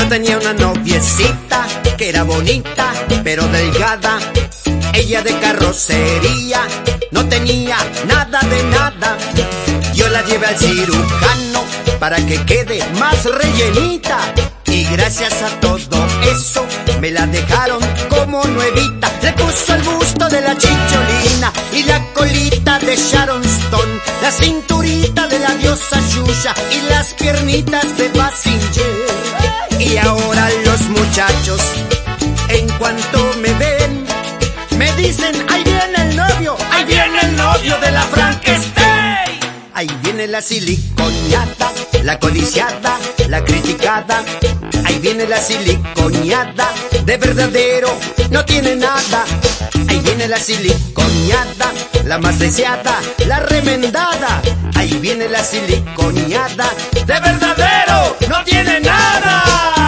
Yo tenía una noviecita que era bonita, pero delgada. Ella de carrocería, no tenía nada de nada. Yo la llevé al cirujano para que quede más rellenita. Y gracias a todo eso me la dejaron como nuevita. Le puso el busto de la Chicholina y la colita de Sharon Stone, la cinturita de la diosa Xuxa y las piernitas de Basinger. Y ahora los muchachos, en cuanto me ven, me dicen: ahí viene el novio, ahí viene el novio de la Frankenstein. Ahí viene la siliconiada, la codiciada, la criticada. Ahí viene la siliconiada, de verdadero no tiene nada. Ahí viene la siliconiada, la más deseada, la remendada. Ahí viene la siliconiada, de verdadero no tiene nada.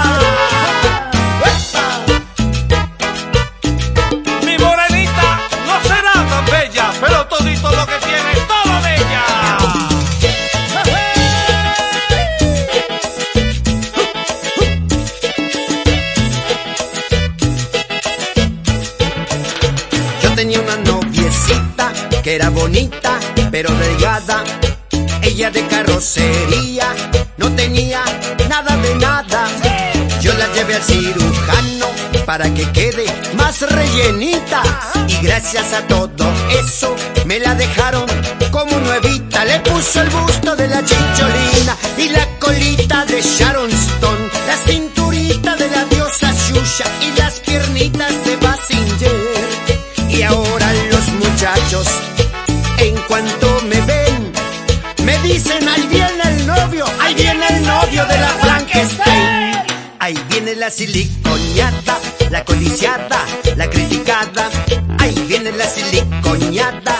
Mi morenita no será tan bella, pero todito lo que tiene es todo de ella. Yo tenía una noviecita que era bonita, pero delgada. Ella de carrocería, no tenía nada de nada. Yo la llevé al cirujano para que quede más rellenita. Y gracias a todo eso me la dejaron como nuevita. Le puso el busto de la Chicholina y la colita de Sharon Stone, la cinturita de la diosa Xuxa y las piernitas de Basinger. Y ahora los muchachos, en cuanto me ven, me dicen: ahí viene el novio, ahí viene el novio de la Frankenstein. Ahí viene la siliconiada, la codiciada, la criticada. Ahí viene la siliconiada,